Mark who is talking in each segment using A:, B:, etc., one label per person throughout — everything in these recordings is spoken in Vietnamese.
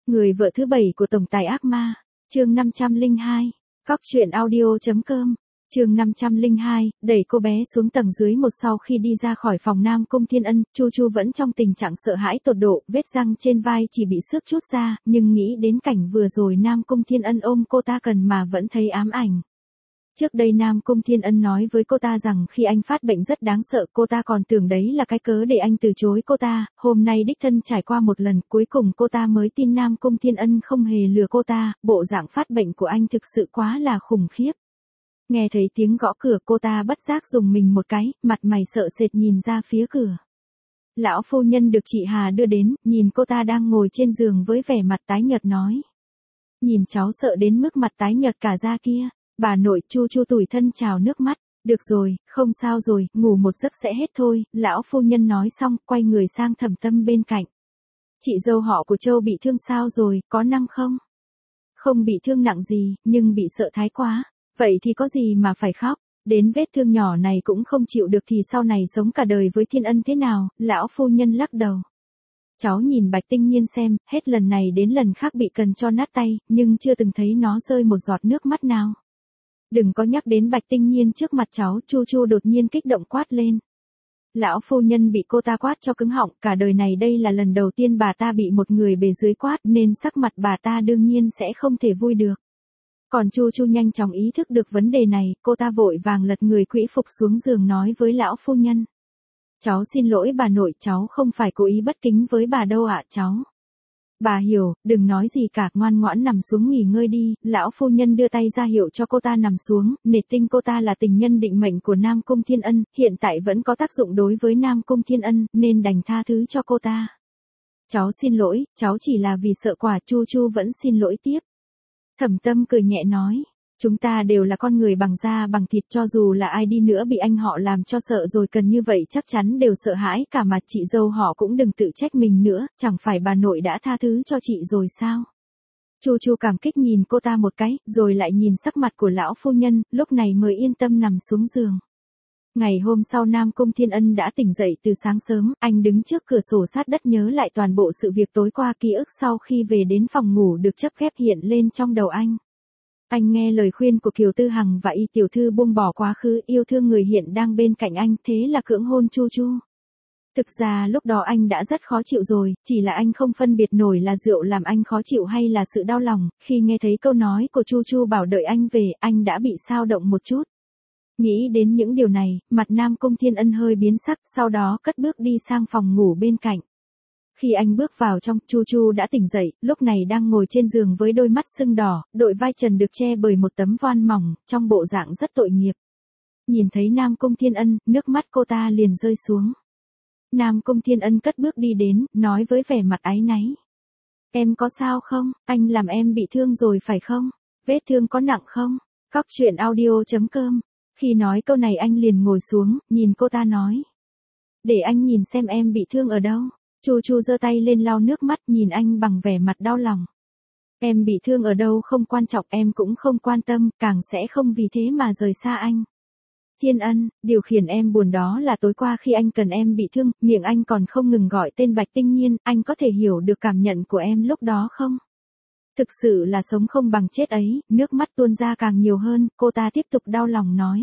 A: Người vợ thứ 7 của tổng tài ác ma, chương 502, Cóc truyện audio.com, chương 502, đẩy cô bé xuống tầng dưới một. Sau khi đi ra khỏi phòng Nam Cung Thiên Ân, Chu Chu vẫn trong tình trạng sợ hãi tột độ, vết răng trên vai chỉ bị xước chút ra, nhưng nghĩ đến cảnh vừa rồi Nam Cung Thiên Ân ôm cô ta cần mà vẫn thấy ám ảnh. Trước đây Nam Cung Thiên Ân nói với cô ta rằng khi anh phát bệnh rất đáng sợ, cô ta còn tưởng đấy là cái cớ để anh từ chối cô ta, hôm nay đích thân trải qua một lần, cuối cùng cô ta mới tin Nam Cung Thiên Ân không hề lừa cô ta, bộ dạng phát bệnh của anh thực sự quá là khủng khiếp. Nghe thấy tiếng gõ cửa, cô ta bất giác dùng mình một cái, mặt mày sợ sệt nhìn ra phía cửa. Lão phu nhân được chị Hà đưa đến, nhìn cô ta đang ngồi trên giường với vẻ mặt tái nhợt nói. Nhìn cháu sợ đến mức mặt tái nhợt cả da kia. Bà nội. Chu Chu tủi thân trào nước mắt. Được rồi, không sao rồi, ngủ một giấc sẽ hết thôi, lão phu nhân nói xong, quay người sang Thẩm Tâm bên cạnh. Chị dâu họ của Châu bị thương sao rồi, có năng không? Không bị thương nặng gì, nhưng bị sợ thái quá. Vậy thì có gì mà phải khóc, đến vết thương nhỏ này cũng không chịu được thì sau này sống cả đời với Thiên Ân thế nào, lão phu nhân lắc đầu. Cháu nhìn Bạch Tinh Nhiên xem, hết lần này đến lần khác bị cần cho nát tay, nhưng chưa từng thấy nó rơi một giọt nước mắt nào. Đừng có nhắc đến Bạch Tinh Nhiên trước mặt cháu. Chu Chu đột nhiên kích động quát lên. Lão phu nhân bị cô ta quát cho cứng họng, cả đời này đây là lần đầu tiên bà ta bị một người bề dưới quát nên sắc mặt bà ta đương nhiên sẽ không thể vui được. Còn Chu Chu nhanh chóng ý thức được vấn đề này, cô ta vội vàng lật người khuỵu phục xuống giường nói với lão phu nhân. Cháu xin lỗi bà nội, cháu không phải cố ý bất kính với bà đâu ạ cháu. Bà hiểu, đừng nói gì cả, ngoan ngoãn nằm xuống nghỉ ngơi đi. Lão phu nhân đưa tay ra hiệu cho cô ta nằm xuống, nể tình cô ta là tình nhân định mệnh của Nam Cung Thiên Ân, hiện tại vẫn có tác dụng đối với Nam Cung Thiên Ân, nên đành tha thứ cho cô ta. Cháu xin lỗi, cháu chỉ là vì sợ quả. Chu Chu vẫn xin lỗi tiếp. Thẩm Tâm cười nhẹ nói. Chúng ta đều là con người bằng da bằng thịt, cho dù là ai đi nữa bị anh họ làm cho sợ rồi cần như vậy chắc chắn đều sợ hãi cả mà. Chị dâu họ cũng đừng tự trách mình nữa, chẳng phải bà nội đã tha thứ cho chị rồi sao? Chu Chu cảm kích nhìn cô ta một cái, rồi lại nhìn sắc mặt của lão phu nhân, lúc này mới yên tâm nằm xuống giường. Ngày hôm sau Nam Cung Thiên Ân đã tỉnh dậy từ sáng sớm, anh đứng trước cửa sổ sát đất nhớ lại toàn bộ sự việc tối qua. Ký ức sau khi về đến phòng ngủ được chấp ghép hiện lên trong đầu anh. Anh nghe lời khuyên của Kiều Tư Hằng và Y tiểu thư buông bỏ quá khứ, yêu thương người hiện đang bên cạnh anh, thế là cưỡng hôn Chu Chu. Thực ra lúc đó anh đã rất khó chịu rồi, chỉ là anh không phân biệt nổi là rượu làm anh khó chịu hay là sự đau lòng. Khi nghe thấy câu nói của Chu Chu bảo đợi anh về, anh đã bị xao động một chút. Nghĩ đến những điều này, mặt Nam Cung Thiên Ân hơi biến sắc, sau đó cất bước đi sang phòng ngủ bên cạnh. Khi anh bước vào trong, Chu Chu đã tỉnh dậy, lúc này đang ngồi trên giường với đôi mắt sưng đỏ, đội vai trần được che bởi một tấm voan mỏng, trong bộ dạng rất tội nghiệp. Nhìn thấy Nam Cung Thiên Ân, nước mắt cô ta liền rơi xuống. Nam Cung Thiên Ân cất bước đi đến, nói với vẻ mặt áy náy. Em có sao không? Anh làm em bị thương rồi phải không? Vết thương có nặng không? Cóc truyện audio.com. Khi nói câu này anh liền ngồi xuống, nhìn cô ta nói. Để anh nhìn xem em bị thương ở đâu. Chu Chu giơ tay lên lau nước mắt, nhìn anh bằng vẻ mặt đau lòng. Em bị thương ở đâu không quan trọng, em cũng không quan tâm, càng sẽ không vì thế mà rời xa anh. Thiên Ân, điều khiến em buồn đó là tối qua khi anh cần em bị thương, miệng anh còn không ngừng gọi tên Bạch Tinh Nhiên, anh có thể hiểu được cảm nhận của em lúc đó không? Thực sự là sống không bằng chết ấy. Nước mắt tuôn ra càng nhiều hơn, cô ta tiếp tục đau lòng nói.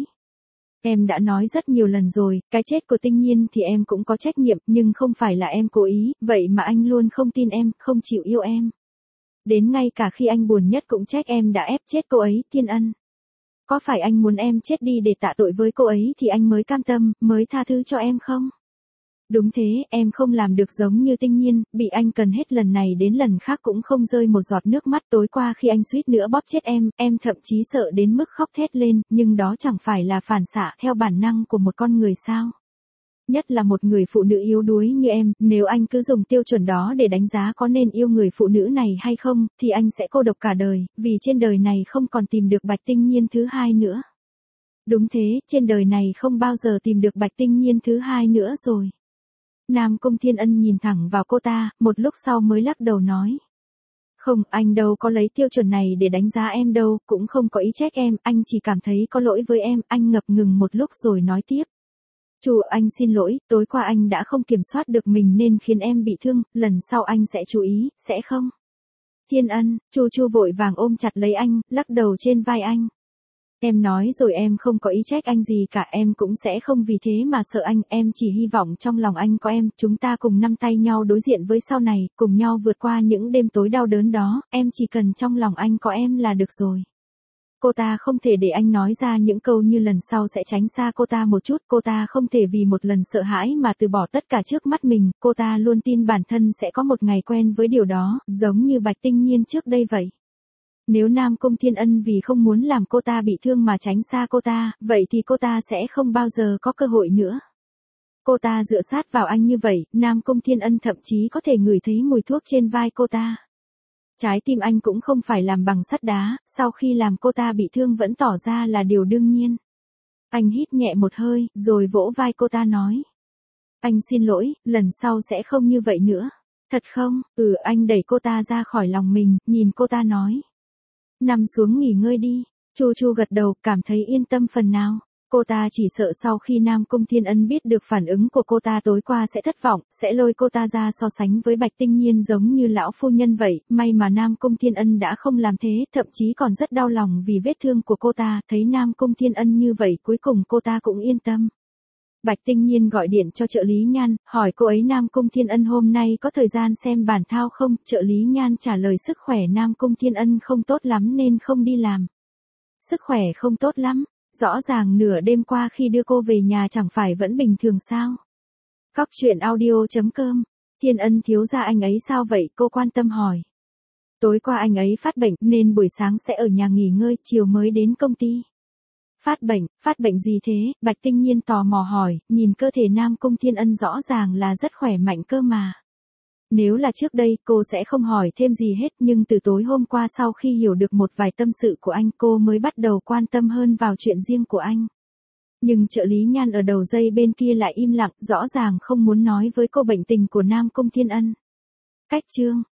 A: Em đã nói rất nhiều lần rồi, cái chết của Tinh Nhiên thì em cũng có trách nhiệm, nhưng không phải là em cố ý, vậy mà anh luôn không tin em, không chịu yêu em. Đến ngay cả khi anh buồn nhất cũng trách em đã ép chết cô ấy. Thiên Ân, có phải anh muốn em chết đi để tạ tội với cô ấy thì anh mới cam tâm, mới tha thứ cho em không? Đúng thế, em không làm được giống như Tinh Nhiên, bị anh cần hết lần này đến lần khác cũng không rơi một giọt nước mắt. Tối qua khi anh suýt nữa bóp chết em thậm chí sợ đến mức khóc thét lên, nhưng đó chẳng phải là phản xạ theo bản năng của một con người sao? Nhất là một người phụ nữ yếu đuối như em, nếu anh cứ dùng tiêu chuẩn đó để đánh giá có nên yêu người phụ nữ này hay không, thì anh sẽ cô độc cả đời, vì trên đời này không còn tìm được Bạch Tinh Nhiên thứ hai nữa. Đúng thế, trên đời này không bao giờ tìm được Bạch Tinh Nhiên thứ hai nữa rồi. Nam Cung Thiên Ân nhìn thẳng vào cô ta, một lúc sau mới lắc đầu nói. Không, anh đâu có lấy tiêu chuẩn này để đánh giá em đâu, cũng không có ý trách em, anh chỉ cảm thấy có lỗi với em. Anh ngập ngừng một lúc rồi nói tiếp. Chu, anh xin lỗi, tối qua anh đã không kiểm soát được mình nên khiến em bị thương, lần sau anh sẽ chú ý, sẽ không? Thiên Ân, Chu Chu vội vàng ôm chặt lấy anh, lắc đầu trên vai anh. Em nói rồi em không có ý trách anh gì cả, em cũng sẽ không vì thế mà sợ anh, em chỉ hy vọng trong lòng anh có em, chúng ta cùng nắm tay nhau đối diện với sau này, cùng nhau vượt qua những đêm tối đau đớn đó, em chỉ cần trong lòng anh có em là được rồi. Cô ta không thể để anh nói ra những câu như lần sau sẽ tránh xa cô ta một chút, cô ta không thể vì một lần sợ hãi mà từ bỏ tất cả trước mắt mình, cô ta luôn tin bản thân sẽ có một ngày quen với điều đó, giống như Bạch Tinh Nhiên trước đây vậy. Nếu Nam Cung Thiên Ân vì không muốn làm cô ta bị thương mà tránh xa cô ta, vậy thì cô ta sẽ không bao giờ có cơ hội nữa. Cô ta dựa sát vào anh như vậy, Nam Cung Thiên Ân thậm chí có thể ngửi thấy mùi thuốc trên vai cô ta. Trái tim anh cũng không phải làm bằng sắt đá, sau khi làm cô ta bị thương vẫn tỏ ra là điều đương nhiên. Anh hít nhẹ một hơi, rồi vỗ vai cô ta nói. Anh xin lỗi, lần sau sẽ không như vậy nữa. Thật không? Anh đẩy cô ta ra khỏi lòng mình, nhìn cô ta nói. Nằm xuống nghỉ ngơi đi. Chu Chu gật đầu, cảm thấy yên tâm phần nào. Cô ta chỉ sợ sau khi Nam Cung Thiên Ân biết được phản ứng của cô ta tối qua sẽ thất vọng, sẽ lôi cô ta ra so sánh với Bạch Tinh Nhiên giống như lão phu nhân vậy, may mà Nam Cung Thiên Ân đã không làm thế, thậm chí còn rất đau lòng vì vết thương của cô ta, thấy Nam Cung Thiên Ân như vậy cuối cùng cô ta cũng yên tâm. Bạch Tinh Nhiên gọi điện cho trợ lý Nhan, hỏi cô ấy Nam Cung Thiên Ân hôm nay có thời gian xem bản thao không, trợ lý Nhan trả lời sức khỏe Nam Cung Thiên Ân không tốt lắm nên không đi làm. Sức khỏe không tốt lắm? Rõ ràng nửa đêm qua khi đưa cô về nhà chẳng phải vẫn bình thường sao? Cóc truyện audio.com. Thiên Ân thiếu gia anh ấy sao vậy? Cô quan tâm hỏi. Tối qua anh ấy phát bệnh nên buổi sáng sẽ ở nhà nghỉ ngơi, chiều mới đến công ty. Phát bệnh gì thế? Bạch Tinh Nhiên tò mò hỏi, nhìn cơ thể Nam Cung Thiên Ân rõ ràng là rất khỏe mạnh cơ mà. Nếu là trước đây, cô sẽ không hỏi thêm gì hết, nhưng từ tối hôm qua sau khi hiểu được một vài tâm sự của anh, cô mới bắt đầu quan tâm hơn vào chuyện riêng của anh. Nhưng trợ lý Nhan ở đầu dây bên kia lại im lặng, rõ ràng không muốn nói với cô bệnh tình của Nam Cung Thiên Ân. Cách chương